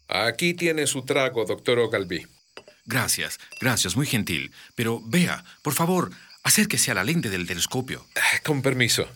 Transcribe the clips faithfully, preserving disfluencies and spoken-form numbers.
Aquí tiene su trago, doctor Ogilvy. Gracias, gracias, muy gentil. Pero vea, por favor, acérquese a la lente del telescopio. Con permiso.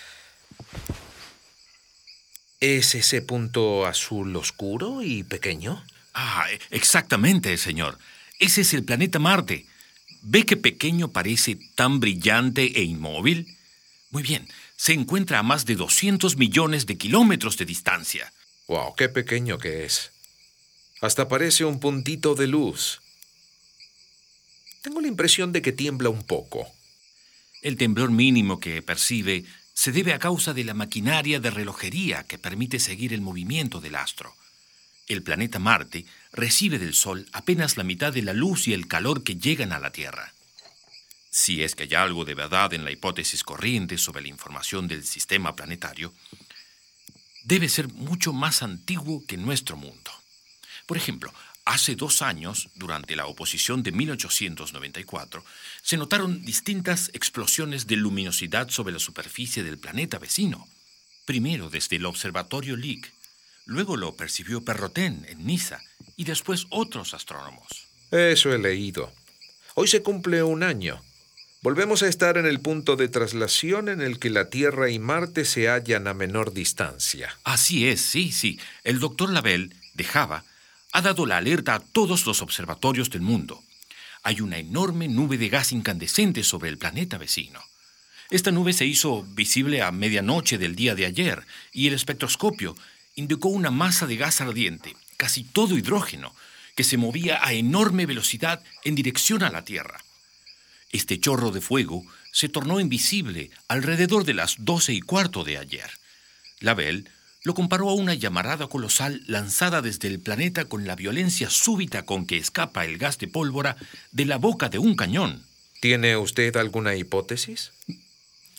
¿Es ese punto azul oscuro y pequeño? Ah, exactamente, señor. Ese es el planeta Marte. ¿Ve qué pequeño parece, tan brillante e inmóvil? Muy bien, se encuentra a más de doscientos millones de kilómetros de distancia. ¡Wow! ¡Qué pequeño que es! Hasta parece un puntito de luz. Tengo la impresión de que tiembla un poco. El temblor mínimo que percibe se debe a causa de la maquinaria de relojería que permite seguir el movimiento del astro. El planeta Marte recibe del Sol apenas la mitad de la luz y el calor que llegan a la Tierra. Si es que hay algo de verdad en la hipótesis corriente sobre la información del sistema planetario, debe ser mucho más antiguo que nuestro mundo. Por ejemplo, hace dos años, durante la oposición de mil ochocientos noventa y cuatro, se notaron distintas explosiones de luminosidad sobre la superficie del planeta vecino. Primero desde el observatorio Lick, luego lo percibió Perrotin en Niza y después otros astrónomos. Eso he leído. Hoy se cumple un año. Volvemos a estar en el punto de traslación en el que la Tierra y Marte se hallan a menor distancia. Así es, sí, sí. El doctor Lavelle, de Java, ha dado la alerta a todos los observatorios del mundo. Hay una enorme nube de gas incandescente sobre el planeta vecino. Esta nube se hizo visible a medianoche del día de ayer y el espectroscopio indicó una masa de gas ardiente, casi todo hidrógeno, que se movía a enorme velocidad en dirección a la Tierra. Este chorro de fuego se tornó invisible alrededor de las doce y cuarto de ayer. Lavelle lo comparó a una llamarada colosal lanzada desde el planeta con la violencia súbita con que escapa el gas de pólvora de la boca de un cañón. ¿Tiene usted alguna hipótesis?